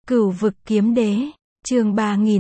Cửu vực kiếm đế, chương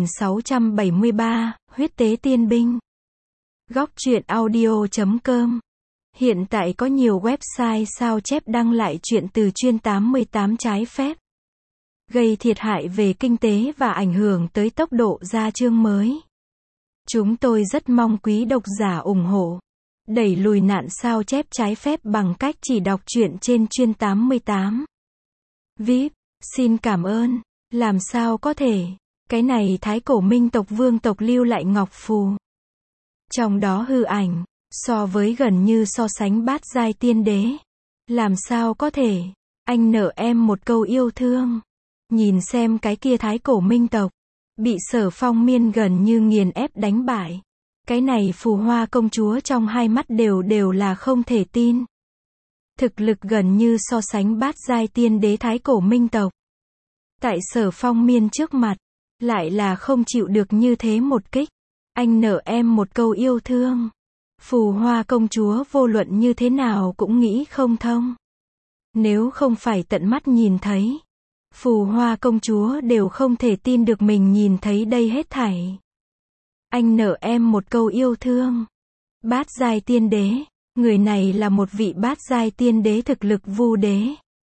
3673, huyết tế tiên binh. Góc truyện audio.com. Hiện tại có nhiều website sao chép đăng lại truyện từ chuyên 88 trái phép, gây thiệt hại về kinh tế và ảnh hưởng tới tốc độ ra chương mới. Chúng tôi rất mong quý độc giả ủng hộ, đẩy lùi nạn sao chép trái phép bằng cách chỉ đọc truyện trên chuyên 88. VIP, xin cảm ơn. Làm sao có thể, cái này thái cổ minh tộc vương tộc lưu lại ngọc phù. Trong đó hư ảnh, so với gần như so sánh bát giai tiên đế. Làm sao có thể, anh nợ em một câu yêu thương. Nhìn xem cái kia thái cổ minh tộc, bị Sở Phong Miên gần như nghiền ép đánh bại. Cái này phù hoa công chúa trong hai mắt đều là không thể tin. Thực lực gần như so sánh bát giai tiên đế thái cổ minh tộc. Tại Sở Phong Miên trước mặt, lại là không chịu được như thế một kích. Anh nợ em một câu yêu thương. Phù hoa công chúa vô luận như thế nào cũng nghĩ không thông. Nếu không phải tận mắt nhìn thấy, phù hoa công chúa đều không thể tin được mình nhìn thấy đây hết thảy. Anh nợ em một câu yêu thương. Bát giai tiên đế, người này là một vị bát giai tiên đế thực lực vu đế.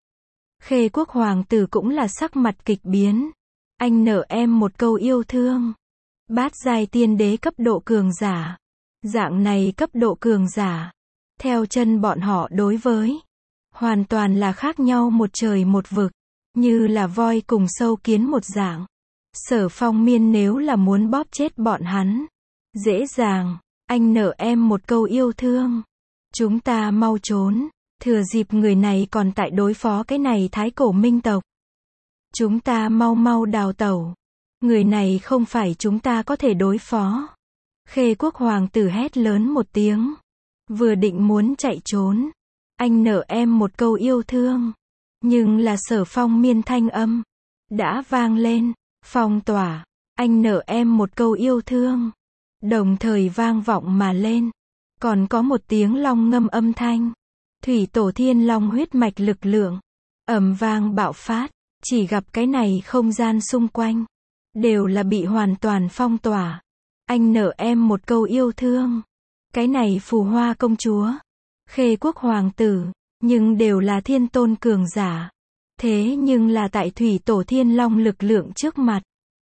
Khê quốc hoàng tử cũng là sắc mặt kịch biến. Anh nợ em một câu yêu thương. Bát giai tiên đế cấp độ cường giả. Dạng này cấp độ cường giả, theo chân bọn họ đối với, hoàn toàn là khác nhau một trời một vực, như là voi cùng sâu kiến một dạng. Sở Phong Miên nếu là muốn bóp chết bọn hắn, dễ dàng. Anh nợ em một câu yêu thương. Chúng ta mau trốn. Thừa dịp người này còn tại đối phó cái này thái cổ minh tộc. Chúng ta mau đào tẩu. Người này không phải chúng ta có thể đối phó. Khê quốc hoàng tử hét lớn một tiếng. Vừa định muốn chạy trốn. Anh nợ em một câu yêu thương. Nhưng là Sở Phong Miên thanh âm đã vang lên. Phong tỏa. Anh nợ em một câu yêu thương. Đồng thời vang vọng mà lên. Còn có một tiếng long ngâm âm thanh. Thủy tổ thiên long huyết mạch lực lượng ầm vang bạo phát, chỉ gặp cái này không gian xung quanh đều là bị hoàn toàn phong tỏa. Anh nợ em một câu yêu thương. Cái này phù hoa công chúa, khê quốc hoàng tử, nhưng đều là thiên tôn cường giả. Thế nhưng là tại thủy tổ thiên long lực lượng trước mặt,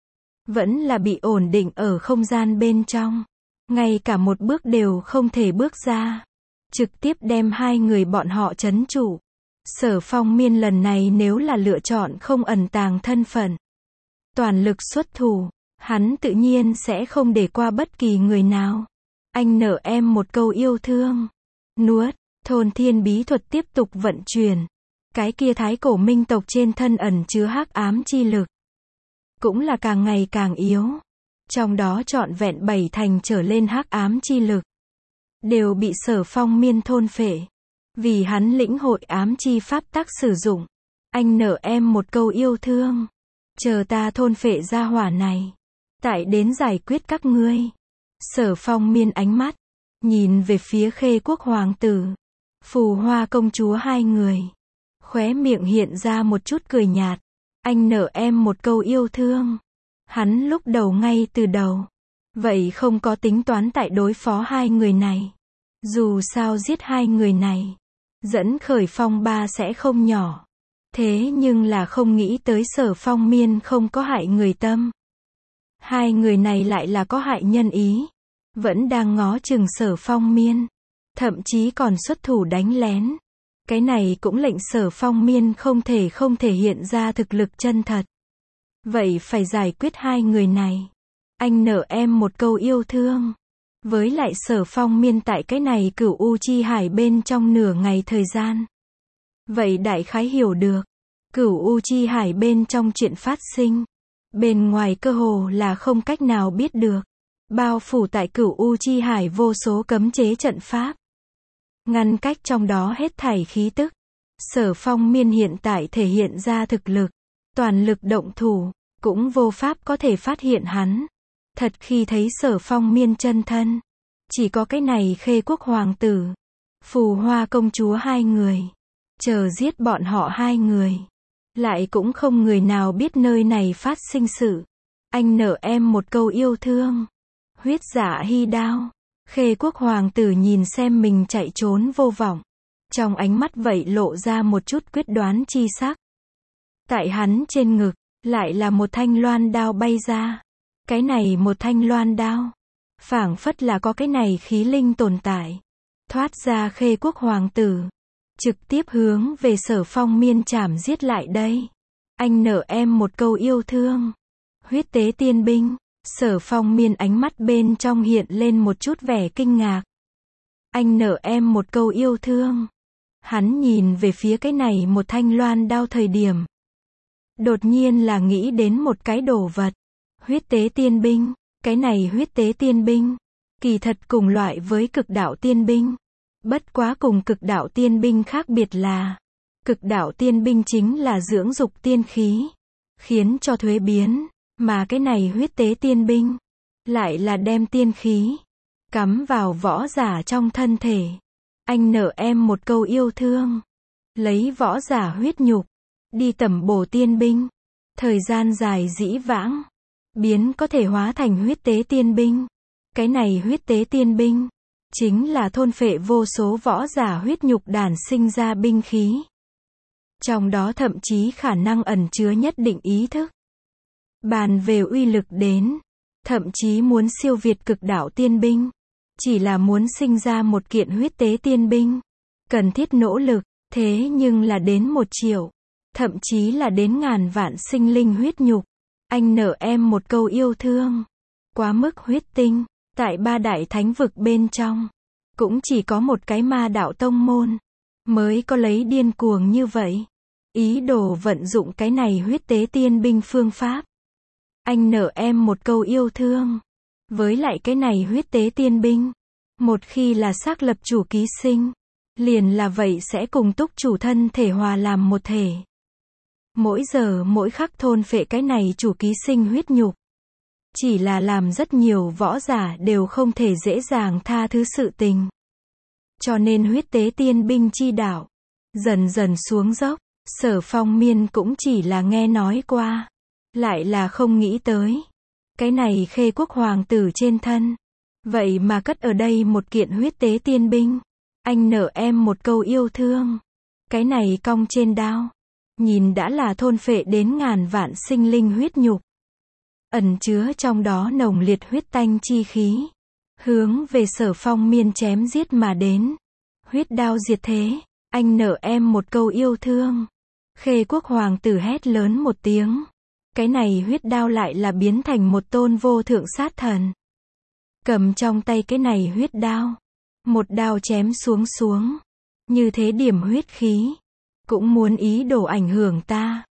vẫn là bị ổn định ở không gian bên trong, ngay cả một bước đều không thể bước ra. Trực tiếp đem hai người bọn họ trấn trụ. Sở Phong Miên lần này nếu là lựa chọn không ẩn tàng thân phận, toàn lực xuất thủ, hắn tự nhiên sẽ không để qua bất kỳ người nào. Anh nợ em một câu yêu thương. Nuốt, thôn thiên bí thuật tiếp tục vận chuyển. Cái kia thái cổ minh tộc trên thân ẩn chứa hắc ám chi lực, cũng là càng ngày càng yếu. Trong đó trọn vẹn 7 thành trở lên hắc ám chi lực đều bị Sở Phong Miên thôn phệ. Vì hắn lĩnh hội ám chi pháp tắc sử dụng. Anh nợ em một câu yêu thương. Chờ ta thôn phệ ra hỏa này, tại đến giải quyết các ngươi. Sở Phong Miên ánh mắt nhìn về phía khê quốc hoàng tử, phù hoa công chúa hai người. Khóe miệng hiện ra một chút cười nhạt. Anh nợ em một câu yêu thương. Hắn lúc đầu ngay từ đầu, vậy không có tính toán tại đối phó hai người này. Dù sao giết hai người này, dẫn khởi phong ba sẽ không nhỏ. Thế nhưng là không nghĩ tới Sở Phong Miên không có hại người tâm. Hai người này lại là có hại nhân ý. Vẫn đang ngó chừng Sở Phong Miên. Thậm chí còn xuất thủ đánh lén. Cái này cũng lệnh Sở Phong Miên không thể hiện ra thực lực chân thật. Vậy phải giải quyết hai người này. Anh nợ em một câu yêu thương. Với lại Sở Phong Miên tại cái này Cửu U Chi Hải bên trong nửa ngày thời gian. Vậy đại khái hiểu được. Cửu U Chi Hải bên trong chuyện phát sinh. Bên ngoài cơ hồ là không cách nào biết được. Bao phủ tại Cửu U Chi Hải vô số cấm chế trận pháp. Ngăn cách trong đó hết thảy khí tức. Sở Phong Miên hiện tại thể hiện ra thực lực. Toàn lực động thủ, cũng vô pháp có thể phát hiện hắn. Thật khi thấy Sở Phong Miên chân thân, chỉ có cái này khê quốc hoàng tử, phù hoa công chúa hai người. Chờ giết bọn họ hai người. Lại cũng không người nào biết nơi này phát sinh sự. Anh nợ em một câu yêu thương. Huyết dạ hy đao. Khê quốc hoàng tử nhìn xem mình chạy trốn vô vọng. Trong ánh mắt vậy lộ ra một chút quyết đoán chi sắc. Tại hắn trên ngực, lại là một thanh loan đao bay ra. Cái này một thanh loan đao. Phảng phất là có cái này khí linh tồn tại. Thoát ra khê quốc hoàng tử. Trực tiếp hướng về Sở Phong Miên chảm giết lại đây. Anh nợ em một câu yêu thương. Huyết tế tiên binh. Sở Phong Miên ánh mắt bên trong hiện lên một chút vẻ kinh ngạc. Anh nợ em một câu yêu thương. Hắn nhìn về phía cái này một thanh loan đao thời điểm. Đột nhiên là nghĩ đến một cái đồ vật. Huyết tế tiên binh. Cái này huyết tế tiên binh. Kỳ thật cùng loại với cực đạo tiên binh. Bất quá cùng cực đạo tiên binh khác biệt là. Cực đạo tiên binh chính là dưỡng dục tiên khí. Khiến cho thuế biến. Mà cái này huyết tế tiên binh. Lại là đem tiên khí. Cắm vào võ giả trong thân thể. Anh nợ em một câu yêu thương. Lấy võ giả huyết nhục. Đi tẩm bổ tiên binh. Thời gian dài dĩ vãng. Biến có thể hóa thành huyết tế tiên binh. Cái này huyết tế tiên binh. Chính là thôn phệ vô số võ giả huyết nhục đản sinh ra binh khí. Trong đó thậm chí khả năng ẩn chứa nhất định ý thức. Bàn về uy lực đến. Thậm chí muốn siêu việt cực đạo tiên binh. Chỉ là muốn sinh ra một kiện huyết tế tiên binh. Cần thiết nỗ lực. Thế nhưng là đến 1 triệu. Thậm chí là đến ngàn vạn sinh linh huyết nhục. Anh nợ em một câu yêu thương. Quá mức huyết tinh. Tại 3 đại thánh vực bên trong. Cũng chỉ có một cái ma đạo tông môn. Mới có lấy điên cuồng như vậy. Ý đồ vận dụng cái này huyết tế tiên binh phương pháp. Anh nợ em một câu yêu thương. Với lại cái này huyết tế tiên binh. Một khi là xác lập chủ ký sinh. Liền là vậy sẽ cùng túc chủ thân thể hòa làm một thể. Mỗi giờ mỗi khắc thôn phệ cái này chủ ký sinh huyết nhục. Chỉ là làm rất nhiều võ giả đều không thể dễ dàng tha thứ sự tình. Cho nên huyết tế tiên binh chi đạo. Dần dần xuống dốc. Sở Phong Miên cũng chỉ là nghe nói qua. Lại là không nghĩ tới. Cái này khê quốc hoàng tử trên thân. Vậy mà cất ở đây một kiện huyết tế tiên binh. Anh nợ em một câu yêu thương. Cái này cong trên đao. Nhìn đã là thôn phệ đến ngàn vạn sinh linh huyết nhục. Ẩn chứa trong đó nồng liệt huyết tanh chi khí. Hướng về Sở Phong Miên chém giết mà đến. Huyết đao diệt thế. Anh nợ em một câu yêu thương. Khê quốc hoàng tử hét lớn một tiếng. Cái này huyết đao lại là biến thành một tôn vô thượng sát thần. Cầm trong tay cái này huyết đao. Một đao chém xuống. Như thế điểm huyết khí. Cũng muốn ý đồ ảnh hưởng ta.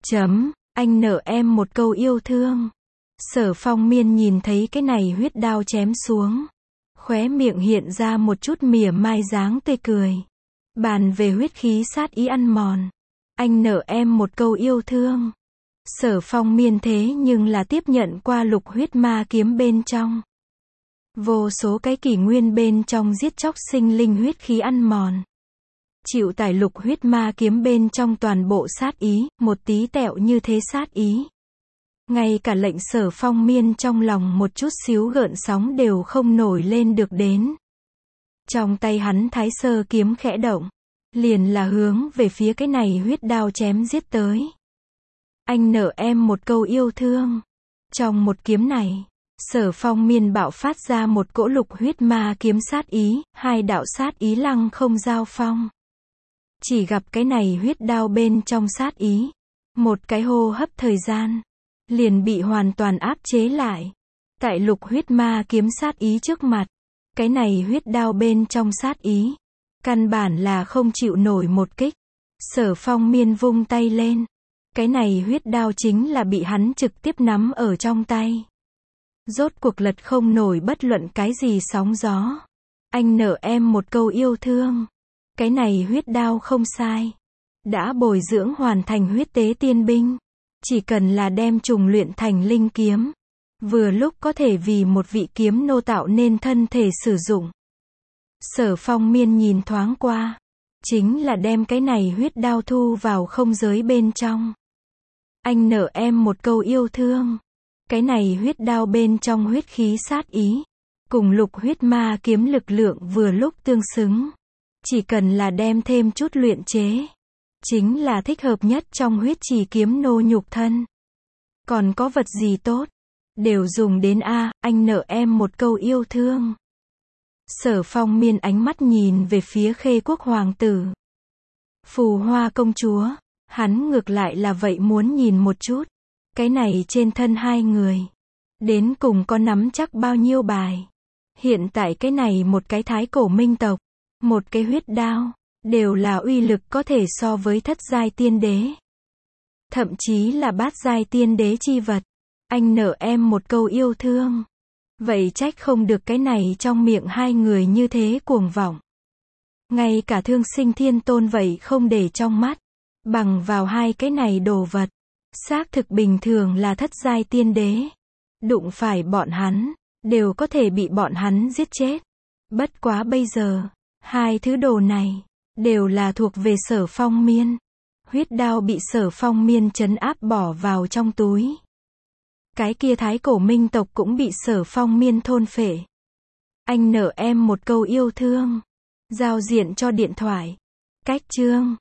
Anh nợ em một câu yêu thương. Sở Phong Miên nhìn thấy cái này huyết đao chém xuống. Khóe miệng hiện ra một chút mỉa mai dáng tươi cười. Bàn về huyết khí sát ý ăn mòn. Anh nợ em một câu yêu thương. Sở Phong Miên thế nhưng là tiếp nhận qua lục huyết ma kiếm bên trong. Vô số cái kỷ nguyên bên trong giết chóc sinh linh huyết khí ăn mòn. Chịu tải lục huyết ma kiếm bên trong toàn bộ sát ý, một tí tẹo như thế sát ý. Ngay cả lệnh Sở Phong Miên trong lòng một chút xíu gợn sóng đều không nổi lên được đến. Trong tay hắn thái sơ kiếm khẽ động. Liền là hướng về phía cái này huyết đao chém giết tới. Anh nợ em một câu yêu thương. Trong một kiếm này, Sở Phong Miên bạo phát ra một cỗ lục huyết ma kiếm sát ý, 2 đạo sát ý lăng không giao phong. Chỉ gặp cái này huyết đao bên trong sát ý. Một cái hô hấp thời gian. Liền bị hoàn toàn áp chế lại. Tại lục huyết ma kiếm sát ý trước mặt. Cái này huyết đao bên trong sát ý. Căn bản là không chịu nổi một kích. Sở Phong Miên vung tay lên. Cái này huyết đao chính là bị hắn trực tiếp nắm ở trong tay. Rốt cuộc lật không nổi bất luận cái gì sóng gió. Anh nợ em một câu yêu thương. Cái này huyết đao không sai. Đã bồi dưỡng hoàn thành huyết tế tiên binh. Chỉ cần là đem trùng luyện thành linh kiếm. Vừa lúc có thể vì một vị kiếm nô tạo nên thân thể sử dụng. Sở Phong Miên nhìn thoáng qua. chính là đem cái này huyết đao thu vào không giới bên trong. Anh nợ em một câu yêu thương. Cái này huyết đao bên trong huyết khí sát ý, cùng lục huyết ma kiếm lực lượng vừa lúc tương xứng. Chỉ cần là đem thêm chút luyện chế, chính là thích hợp nhất trong huyết trì kiếm nô nhục thân. Còn có vật gì tốt, đều dùng đến a, anh nợ em một câu yêu thương. Sở Phong Miên ánh mắt nhìn về phía Khê Quốc hoàng tử. Phù Hoa công chúa, hắn ngược lại là vậy muốn nhìn một chút. Cái này trên thân hai người, đến cùng có nắm chắc bao nhiêu bài. Hiện tại cái này một cái thái cổ minh tộc, một cái huyết đao, đều là uy lực có thể so với thất giai tiên đế. Thậm chí là bát giai tiên đế chi vật. Anh nợ em một câu yêu thương. Vậy trách không được cái này trong miệng hai người như thế cuồng vọng. Ngay cả Thương Sinh Thiên Tôn vậy không để trong mắt. Bằng vào hai cái này đồ vật, xác thực bình thường là thất giai tiên đế. Đụng phải bọn hắn, đều có thể bị bọn hắn giết chết. Bất quá bây giờ, hai thứ đồ này, đều là thuộc về Sở Phong Miên. Huyết đao bị Sở Phong Miên trấn áp bỏ vào trong túi. Cái kia thái cổ minh tộc cũng bị Sở Phong Miên thôn phệ. Anh nợ em một câu yêu thương. Giao diện cho điện thoại. Cách chương